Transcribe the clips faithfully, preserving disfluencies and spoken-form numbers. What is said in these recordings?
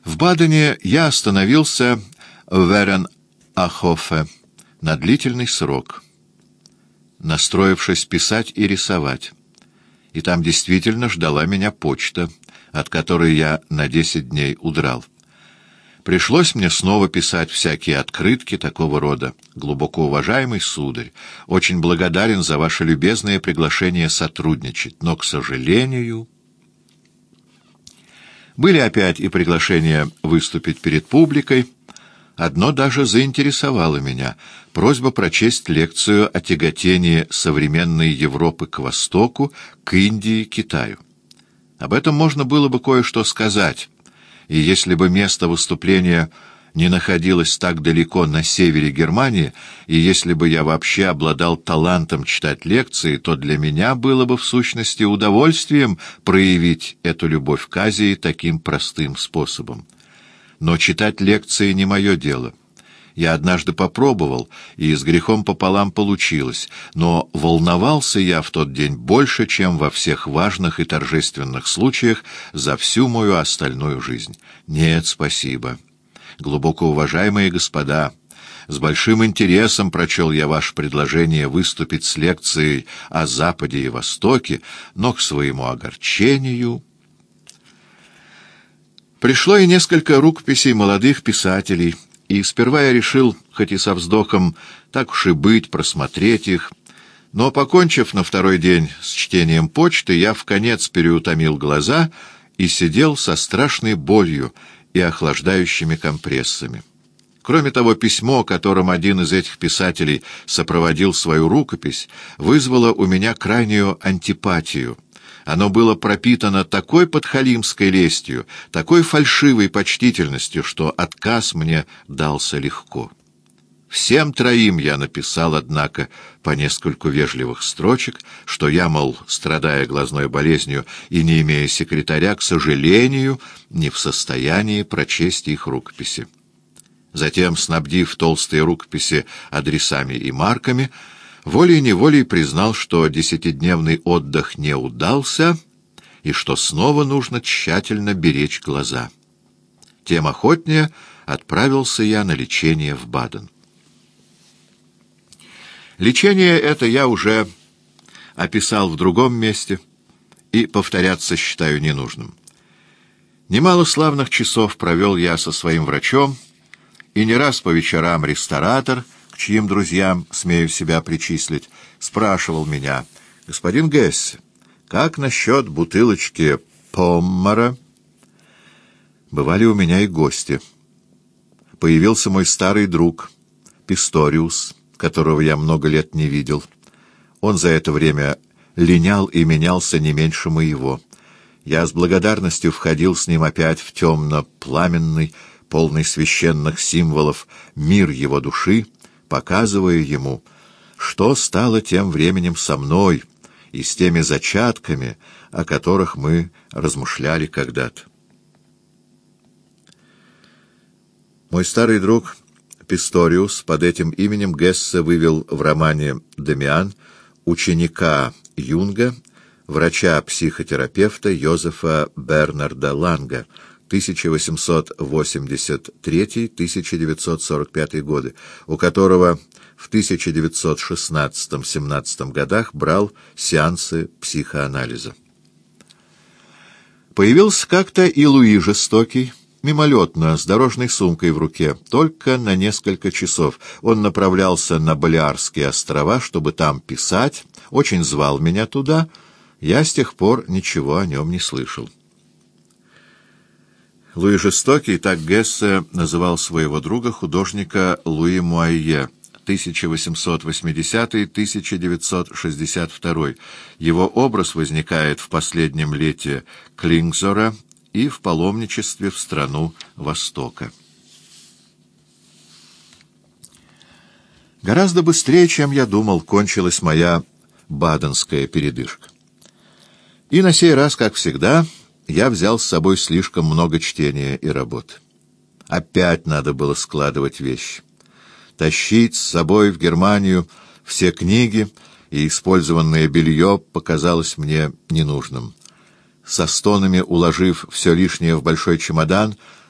В Бадене я остановился в Верен-Ахофе на длительный срок, настроившись писать и рисовать. И там действительно ждала меня почта, от которой я на десять дней удрал. Пришлось мне снова писать всякие открытки такого рода. Глубоко уважаемый сударь, очень благодарен за ваше любезное приглашение сотрудничать, но, к сожалению... Были опять и приглашения выступить перед публикой. Одно даже заинтересовало меня — просьба прочесть лекцию о тяготении современной Европы к Востоку, к Индии, Китаю. Об этом можно было бы кое-что сказать, и если бы место выступления не находилось так далеко на севере Германии, и если бы я вообще обладал талантом читать лекции, то для меня было бы в сущности удовольствием проявить эту любовь к Азии таким простым способом. Но читать лекции не мое дело. Я однажды попробовал, и с грехом пополам получилось, но волновался я в тот день больше, чем во всех важных и торжественных случаях за всю мою остальную жизнь. Нет, спасибо. Глубоко уважаемые господа, с большим интересом прочел я ваше предложение выступить с лекцией о Западе и Востоке, но к своему огорчению... Пришло и несколько рукописей молодых писателей, и сперва я решил, хоть и со вздохом, так уж и быть, просмотреть их, но, покончив на второй день с чтением почты, я вконец переутомил глаза и сидел со страшной болью и охлаждающими компрессами. Кроме того, письмо, которым один из этих писателей сопроводил свою рукопись, вызвало у меня крайнюю антипатию. Оно было пропитано такой подхалимской лестью, такой фальшивой почтительностью, что отказ мне дался легко. Всем троим я написал, однако, по нескольку вежливых строчек, что я, мол, страдая глазной болезнью и не имея секретаря, к сожалению, не в состоянии прочесть их рукописи. Затем, снабдив толстые рукописи адресами и марками, волей-неволей признал, что десятидневный отдых не удался и что снова нужно тщательно беречь глаза. Тем охотнее отправился я на лечение в Баден. Лечение это я уже описал в другом месте и повторяться считаю ненужным. Немало славных часов провел я со своим врачом, и не раз по вечерам ресторатор, к чьим друзьям смею себя причислить, спрашивал меня: «Господин Гессе, как насчет бутылочки Поммара?» Бывали у меня и гости. Появился мой старый друг Писториус, которого я много лет не видел. Он за это время линял и менялся не меньше моего. Я с благодарностью входил с ним опять в темно-пламенный, полный священных символов мир его души, показывая ему, что стало тем временем со мной и с теми зачатками, о которых мы размышляли когда-то. Мой старый друг Писториус, под этим именем Гессе вывел в романе «Дамиан» ученика Юнга, врача-психотерапевта Йозефа Бернарда Ланга, тысяча восемьсот восемьдесят третий — тысяча девятьсот сорок пятый годы, у которого в тысяча девятьсот шестнадцатом — семнадцатом годах брал сеансы психоанализа. Появился как-то и Луи Жестокий, мимолетно, с дорожной сумкой в руке, только на несколько часов. Он направлялся на Балеарские острова, чтобы там писать, очень звал меня туда. Я с тех пор ничего о нем не слышал. Луи Жестокий, так Гессе называл своего друга, художника Луи Муайе, тысяча восемьсот восьмидесятый — тысяча девятьсот шестьдесят второй. Его образ возникает в последнем лете Клингзора и в паломничестве в страну Востока. Гораздо быстрее, чем я думал, кончилась моя баденская передышка. И на сей раз, как всегда, я взял с собой слишком много чтения и работы. Опять надо было складывать вещи. Тащить с собой в Германию все книги и использованное белье показалось мне ненужным. Со стонами уложив все лишнее в большой чемодан,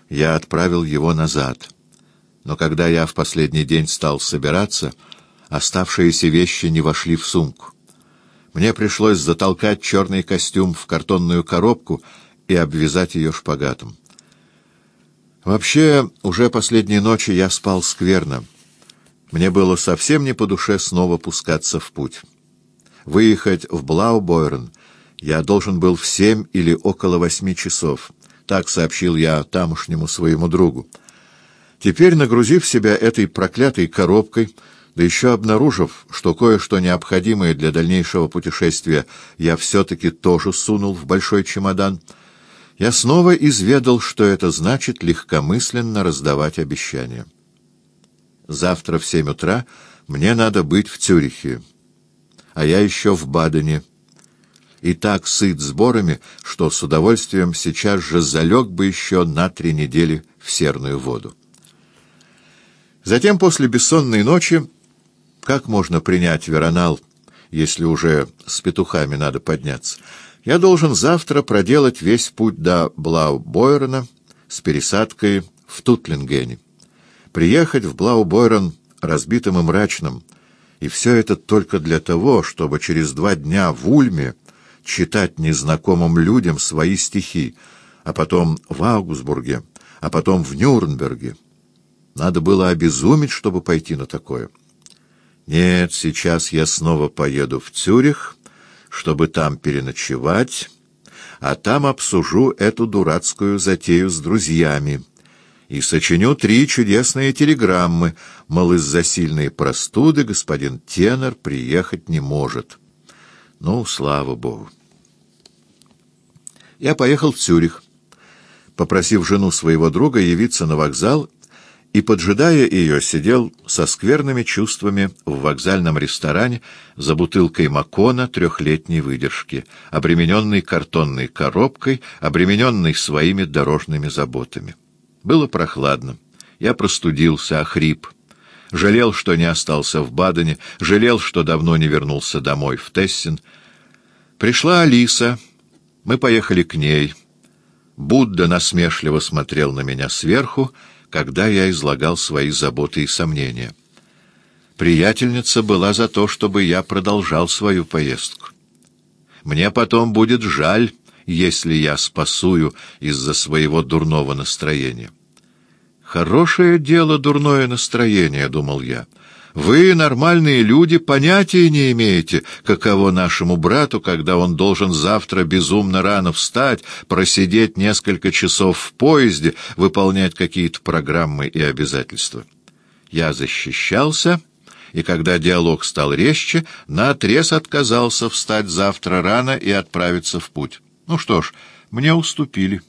я отправил его назад. Но когда я в последний день стал собираться, оставшиеся вещи не вошли в сумку. Мне пришлось затолкать черный костюм в картонную коробку и обвязать ее шпагатом. Вообще, уже последние ночи я спал скверно. Мне было совсем не по душе снова пускаться в путь. Выехать в Блаубойрен я должен был в семь или около восьми часов. Так сообщил я тамошнему своему другу. Теперь, нагрузив себя этой проклятой коробкой, да еще обнаружив, что кое-что необходимое для дальнейшего путешествия я все-таки тоже сунул в большой чемодан, я снова изведал, что это значит легкомысленно раздавать обещания. Завтра в семь утра мне надо быть в Цюрихе, а я еще в Бадене, и так сыт сборами, что с удовольствием сейчас же залег бы еще на три недели в серную воду. Затем, после бессонной ночи, как можно принять веронал, если уже с петухами надо подняться, я должен завтра проделать весь путь до Блаубойрена с пересадкой в Тутлингене. Приехать в Блаубойрен разбитым и мрачным, и все это только для того, чтобы через два дня в Ульме читать незнакомым людям свои стихи, а потом в Аугсбурге, а потом в Нюрнберге. Надо было обезуметь, чтобы пойти на такое. Нет, сейчас я снова поеду в Цюрих, чтобы там переночевать, а там обсужу эту дурацкую затею с друзьями и сочиню три чудесные телеграммы, мол, из-за сильной простуды господин Тенор приехать не может. Ну, слава богу. Я поехал в Цюрих, попросив жену своего друга явиться на вокзал, и, поджидая ее, сидел со скверными чувствами в вокзальном ресторане за бутылкой Макона трехлетней выдержки, обремененной картонной коробкой, обремененной своими дорожными заботами. Было прохладно. Я простудился, охрип. Жалел, что не остался в Бадене, жалел, что давно не вернулся домой, в Тессин. Пришла Алиса. Мы поехали к ней. Будда насмешливо смотрел на меня сверху, когда я излагал свои заботы и сомнения. Приятельница была за то, чтобы я продолжал свою поездку. Мне потом будет жаль, если я спасую из-за своего дурного настроения. «Хорошее дело дурное настроение», — думал я. «Вы, нормальные люди, понятия не имеете, каково нашему брату, когда он должен завтра безумно рано встать, просидеть несколько часов в поезде, выполнять какие-то программы и обязательства». Я защищался, и когда диалог стал резче, наотрез отказался встать завтра рано и отправиться в путь. Ну что ж, мне уступили.